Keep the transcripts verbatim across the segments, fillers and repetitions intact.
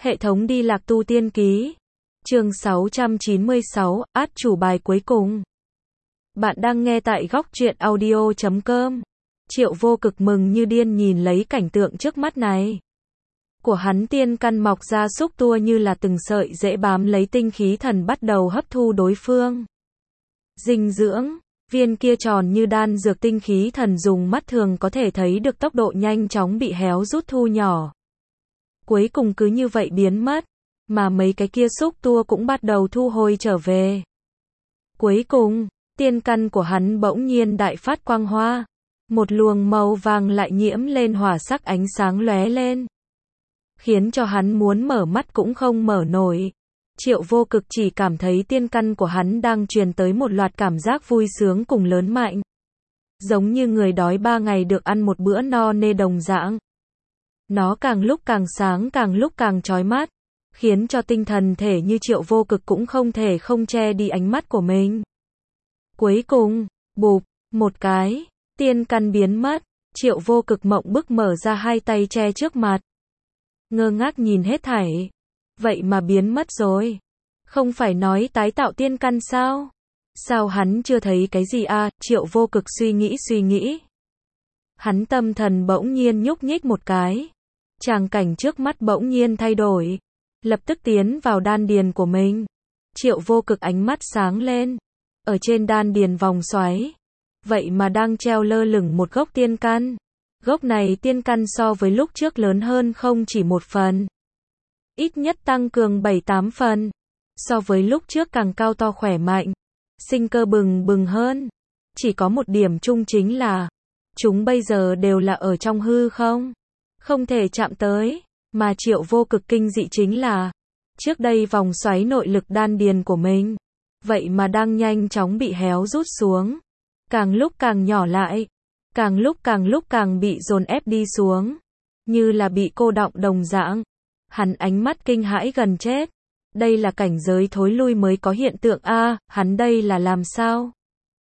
Hệ thống đi lạc tu tiên ký. Chương sáu trăm chín mươi sáu, át chủ bài cuối cùng. Bạn đang nghe tại góc truyện audio chấm com. Triệu Vô Cực mừng như điên nhìn lấy cảnh tượng trước mắt này. Của hắn tiên căn mọc ra xúc tua như là từng sợi dễ bám lấy tinh khí thần bắt đầu hấp thu đối phương. Dinh dưỡng, viên kia tròn như đan dược tinh khí thần dùng mắt thường có thể thấy được tốc độ nhanh chóng bị héo rút thu nhỏ. Cuối cùng cứ như vậy biến mất, mà mấy cái kia xúc tua cũng bắt đầu thu hồi trở về. Cuối cùng, tiên căn của hắn bỗng nhiên đại phát quang hoa, một luồng màu vàng lại nhiễm lên hỏa sắc ánh sáng lóe lên, khiến cho hắn muốn mở mắt cũng không mở nổi. Triệu Vô Cực chỉ cảm thấy tiên căn của hắn đang truyền tới một loạt cảm giác vui sướng cùng lớn mạnh, giống như người đói ba ngày được ăn một bữa no nê đồng dạng. Nó càng lúc càng sáng, càng lúc càng chói mắt, khiến cho tinh thần thể như Triệu Vô Cực cũng không thể không che đi ánh mắt của mình. Cuối cùng, bụp, một cái, tiên căn biến mất, Triệu Vô Cực mộng bức mở ra hai tay che trước mặt. Ngơ ngác nhìn hết thảy. Vậy mà biến mất rồi. Không phải nói tái tạo tiên căn sao? Sao hắn chưa thấy cái gì à? Triệu Vô Cực suy nghĩ suy nghĩ. Hắn tâm thần bỗng nhiên nhúc nhích một cái. Tràng cảnh trước mắt bỗng nhiên thay đổi. Lập tức tiến vào đan điền của mình. Triệu Vô Cực ánh mắt sáng lên. Ở trên đan điền vòng xoáy. Vậy mà đang treo lơ lửng một gốc tiên căn. Gốc này tiên căn so với lúc trước lớn hơn không chỉ một phần. Ít nhất tăng cường bảy tám phần. So với lúc trước càng cao to khỏe mạnh. Sinh cơ bừng bừng hơn. Chỉ có một điểm chung chính là chúng bây giờ đều là ở trong hư không. Không thể chạm tới. Mà Triệu Vô Cực kinh dị chính là trước đây vòng xoáy nội lực đan điền của mình. Vậy mà đang nhanh chóng bị héo rút xuống. Càng lúc càng nhỏ lại. Càng lúc càng lúc càng bị dồn ép đi xuống. Như là bị cô đọng đồng dạng. Hắn ánh mắt kinh hãi gần chết. Đây là cảnh giới thối lui mới có hiện tượng a, hắn đây là làm sao?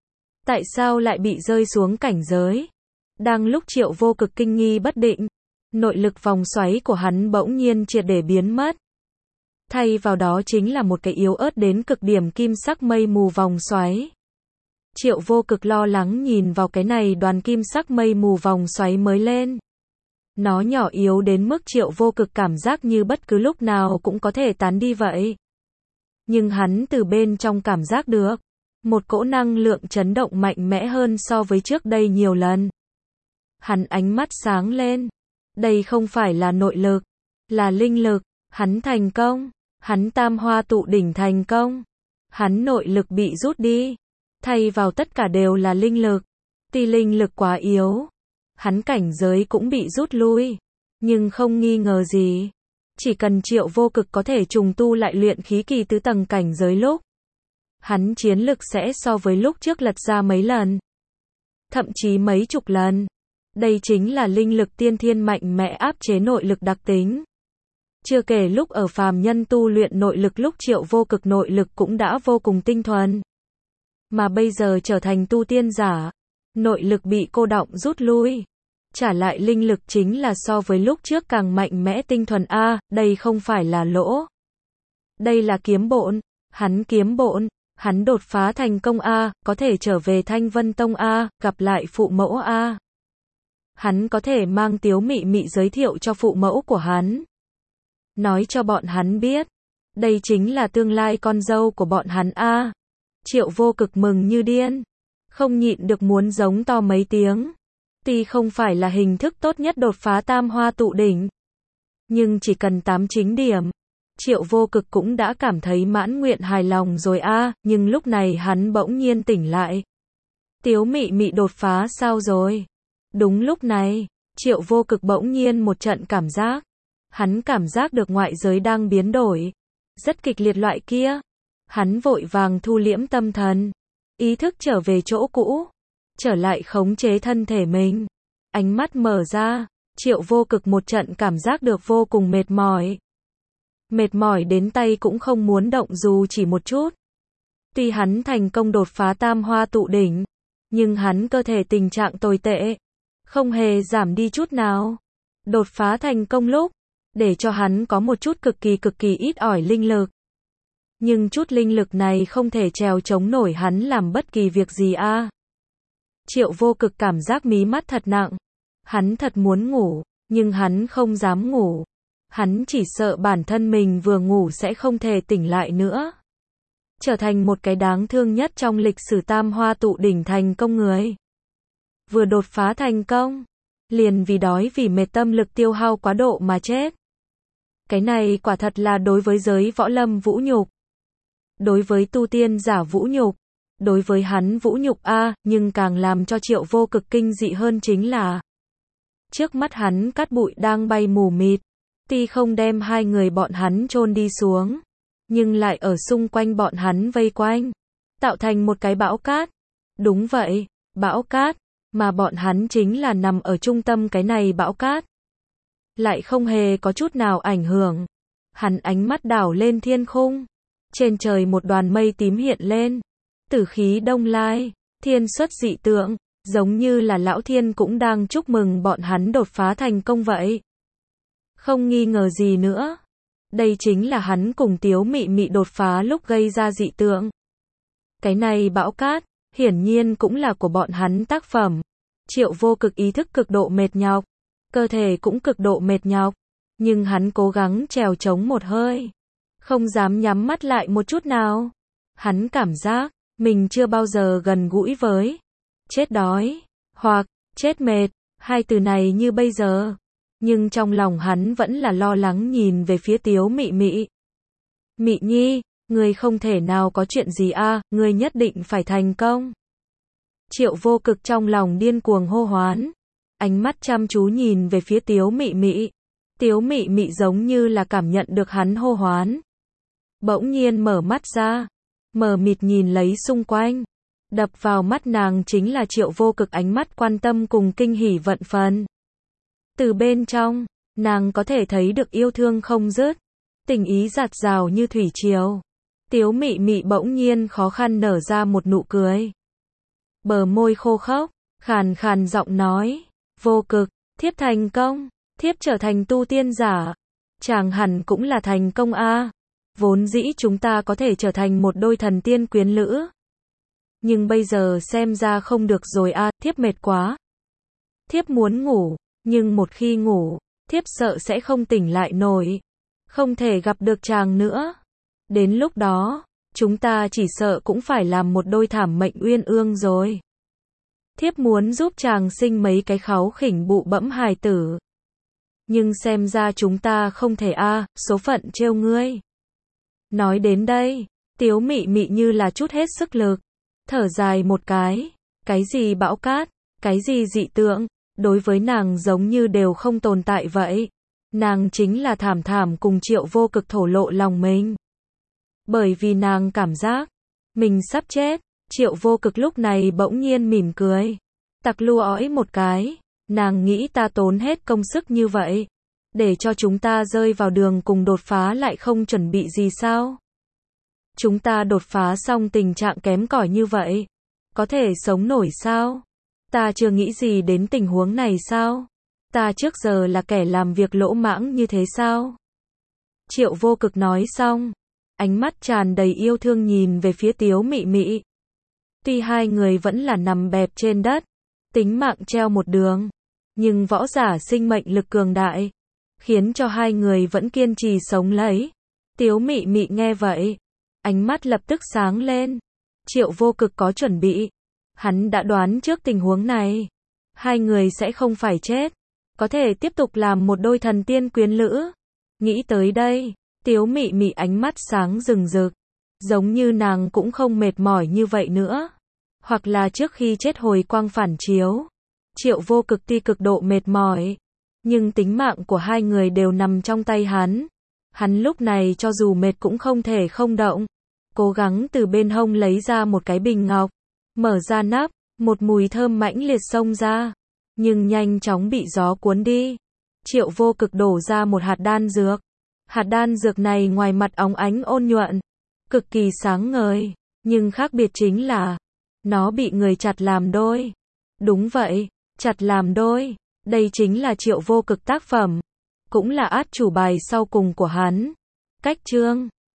Tại sao lại bị rơi xuống cảnh giới? Đang lúc Triệu Vô Cực kinh nghi bất định, nội lực vòng xoáy của hắn bỗng nhiên triệt để biến mất. Thay vào đó chính là một cái yếu ớt đến cực điểm kim sắc mây mù vòng xoáy. Triệu Vô Cực lo lắng nhìn vào cái này đoàn kim sắc mây mù vòng xoáy mới lên. Nó nhỏ yếu đến mức Triệu Vô Cực cảm giác như bất cứ lúc nào cũng có thể tán đi vậy. Nhưng hắn từ bên trong cảm giác được một cỗ năng lượng chấn động mạnh mẽ hơn so với trước đây nhiều lần. Hắn ánh mắt sáng lên. Đây không phải là nội lực, là linh lực. Hắn thành công. Hắn tam hoa tụ đỉnh thành công. Hắn nội lực bị rút đi. Thay vào tất cả đều là linh lực. Tuy linh lực quá yếu, hắn cảnh giới cũng bị rút lui. Nhưng không nghi ngờ gì. Chỉ cần Triệu Vô Cực có thể trùng tu lại luyện khí kỳ tứ tầng cảnh giới lúc. Hắn chiến lực sẽ so với lúc trước lật ra mấy lần. Thậm chí mấy chục lần. Đây chính là linh lực tiên thiên mạnh mẽ áp chế nội lực đặc tính. Chưa kể lúc ở phàm nhân tu luyện nội lực lúc Triệu Vô Cực nội lực cũng đã vô cùng tinh thuần. Mà bây giờ trở thành tu tiên giả. Nội lực bị cô đọng rút lui. Trả lại linh lực chính là so với lúc trước càng mạnh mẽ tinh thuần a, đây không phải là lỗ. Đây là kiếm bộn, hắn kiếm bộn, hắn đột phá thành công a, có thể trở về Thanh Vân Tông a, gặp lại phụ mẫu a. Hắn có thể mang Tiếu Mị Mị giới thiệu cho phụ mẫu của hắn. Nói cho bọn hắn biết, đây chính là tương lai con dâu của bọn hắn a. Triệu Vô Cực mừng như điên, không nhịn được muốn giống to mấy tiếng. Tuy không phải là hình thức tốt nhất đột phá tam hoa tụ đỉnh, nhưng chỉ cần tám chính điểm, Triệu Vô Cực cũng đã cảm thấy mãn nguyện hài lòng rồi a, à, nhưng lúc này hắn bỗng nhiên tỉnh lại. Tiếu Mị Mị đột phá sao rồi? Đúng lúc này, Triệu Vô Cực bỗng nhiên một trận cảm giác. Hắn cảm giác được ngoại giới đang biến đổi. Rất kịch liệt loại kia. Hắn vội vàng thu liễm tâm thần. Ý thức trở về chỗ cũ. Trở lại khống chế thân thể mình. Ánh mắt mở ra. Triệu Vô Cực một trận cảm giác được vô cùng mệt mỏi. Mệt mỏi đến tay cũng không muốn động dù chỉ một chút. Tuy hắn thành công đột phá tam hoa tụ đỉnh. Nhưng hắn cơ thể tình trạng tồi tệ. Không hề giảm đi chút nào. Đột phá thành công lúc. để cho hắn có một chút cực kỳ cực kỳ ít ỏi linh lực. Nhưng chút linh lực này không thể trèo chống nổi hắn làm bất kỳ việc gì a. À. Triệu Vô Cực cảm giác mí mắt thật nặng. Hắn thật muốn ngủ, nhưng hắn không dám ngủ. Hắn chỉ sợ bản thân mình vừa ngủ sẽ không thể tỉnh lại nữa. Trở thành một cái đáng thương nhất trong lịch sử Tam Hoa tụ đỉnh thành công người. Vừa đột phá thành công, liền vì đói vì mệt tâm lực tiêu hao quá độ mà chết. Cái này quả thật là đối với giới võ lâm vũ nhục. Đối với tu tiên giả vũ nhục. Đối với hắn vũ nhục a, à, nhưng càng làm cho Triệu Vô Cực kinh dị hơn chính là trước mắt hắn cát bụi đang bay mù mịt, tuy không đem hai người bọn hắn chôn đi xuống, nhưng lại ở xung quanh bọn hắn vây quanh, tạo thành một cái bão cát. Đúng vậy, bão cát, mà bọn hắn chính là nằm ở trung tâm cái này bão cát. Lại không hề có chút nào ảnh hưởng. Hắn ánh mắt đảo lên thiên khung, trên trời một đoàn mây tím hiện lên. Tử khí đông lai, thiên xuất dị tượng, giống như là lão thiên cũng đang chúc mừng bọn hắn đột phá thành công vậy. Không nghi ngờ gì nữa. Đây chính là hắn cùng Tiếu Mị Mị đột phá lúc gây ra dị tượng. Cái này bão cát, hiển nhiên cũng là của bọn hắn tác phẩm. Triệu Vô Cực ý thức cực độ mệt nhọc, cơ thể cũng cực độ mệt nhọc, nhưng hắn cố gắng trèo chống một hơi, không dám nhắm mắt lại một chút nào. Hắn cảm giác mình chưa bao giờ gần gũi với chết đói hoặc chết mệt, hai từ này như bây giờ. Nhưng trong lòng hắn vẫn là lo lắng nhìn về phía Tiếu Mị Mị. Mị Nhi, ngươi không thể nào có chuyện gì a, à, ngươi nhất định phải thành công. Triệu Vô Cực trong lòng điên cuồng hô hoán, ánh mắt chăm chú nhìn về phía Tiếu Mị Mị. Tiếu Mị Mị giống như là cảm nhận được hắn hô hoán, bỗng nhiên mở mắt ra, mờ mịt nhìn lấy xung quanh. Đập vào mắt nàng chính là Triệu Vô Cực ánh mắt quan tâm cùng kinh hỉ vạn phần. Từ bên trong, nàng có thể thấy được yêu thương không dứt, tình ý dạt dào như thủy triều. Tiếu Mị Mị bỗng nhiên khó khăn nở ra một nụ cười. Bờ môi khô khốc, khàn khàn giọng nói, Vô Cực, thiếp thành công, thiếp trở thành tu tiên giả. Chàng hẳn cũng là thành công a. À. Vốn dĩ chúng ta có thể trở thành một đôi thần tiên quyến lữ. Nhưng bây giờ xem ra không được rồi a, à, thiếp mệt quá. Thiếp muốn ngủ, nhưng một khi ngủ, thiếp sợ sẽ không tỉnh lại nổi. Không thể gặp được chàng nữa. Đến lúc đó, chúng ta chỉ sợ cũng phải làm một đôi thảm mệnh uyên ương rồi. Thiếp muốn giúp chàng sinh mấy cái kháu khỉnh bụ bẫm hài tử. Nhưng xem ra chúng ta không thể a, à, số phận trêu ngươi. Nói đến đây, Tiếu Mị Mị như là chút hết sức lực, thở dài một cái. Cái gì bão cát, cái gì dị tượng, đối với nàng giống như đều không tồn tại vậy. Nàng chính là thảm thảm cùng Triệu Vô Cực thổ lộ lòng mình. Bởi vì nàng cảm giác mình sắp chết. Triệu Vô Cực lúc này bỗng nhiên mỉm cười, tặc lua ói một cái. Nàng nghĩ ta tốn hết công sức như vậy, để cho chúng ta rơi vào đường cùng đột phá lại không chuẩn bị gì sao? Chúng ta đột phá xong tình trạng kém cỏi như vậy, có thể sống nổi sao? Ta chưa nghĩ gì đến tình huống này sao? Ta trước giờ là kẻ làm việc lỗ mãng như thế sao? Triệu Vô Cực nói xong, ánh mắt tràn đầy yêu thương nhìn về phía Tiếu Mị Mị. Tuy hai người vẫn là nằm bẹp trên đất, tính mạng treo một đường, nhưng võ giả sinh mệnh lực cường đại, khiến cho hai người vẫn kiên trì sống lấy. Tiếu Mị Mị nghe vậy, ánh mắt lập tức sáng lên. Triệu Vô Cực có chuẩn bị, hắn đã đoán trước tình huống này. Hai người sẽ không phải chết, có thể tiếp tục làm một đôi thần tiên quyến lữ. Nghĩ tới đây, Tiếu Mị Mị ánh mắt sáng rừng rực, giống như nàng cũng không mệt mỏi như vậy nữa. Hoặc là trước khi chết hồi quang phản chiếu. Triệu Vô Cực tuy cực độ mệt mỏi, nhưng tính mạng của hai người đều nằm trong tay hắn. Hắn lúc này cho dù mệt cũng không thể không động. Cố gắng từ bên hông lấy ra một cái bình ngọc, mở ra nắp, một mùi thơm mãnh liệt xông ra, nhưng nhanh chóng bị gió cuốn đi. Triệu Vô Cực đổ ra một hạt đan dược. Hạt đan dược này ngoài mặt óng ánh ôn nhuận, cực kỳ sáng ngời, nhưng khác biệt chính là nó bị người chặt làm đôi. Đúng vậy, chặt làm đôi. Đây chính là Triệu Vô Cực tác phẩm. cũng là át chủ bài sau cùng của hắn. Cách chương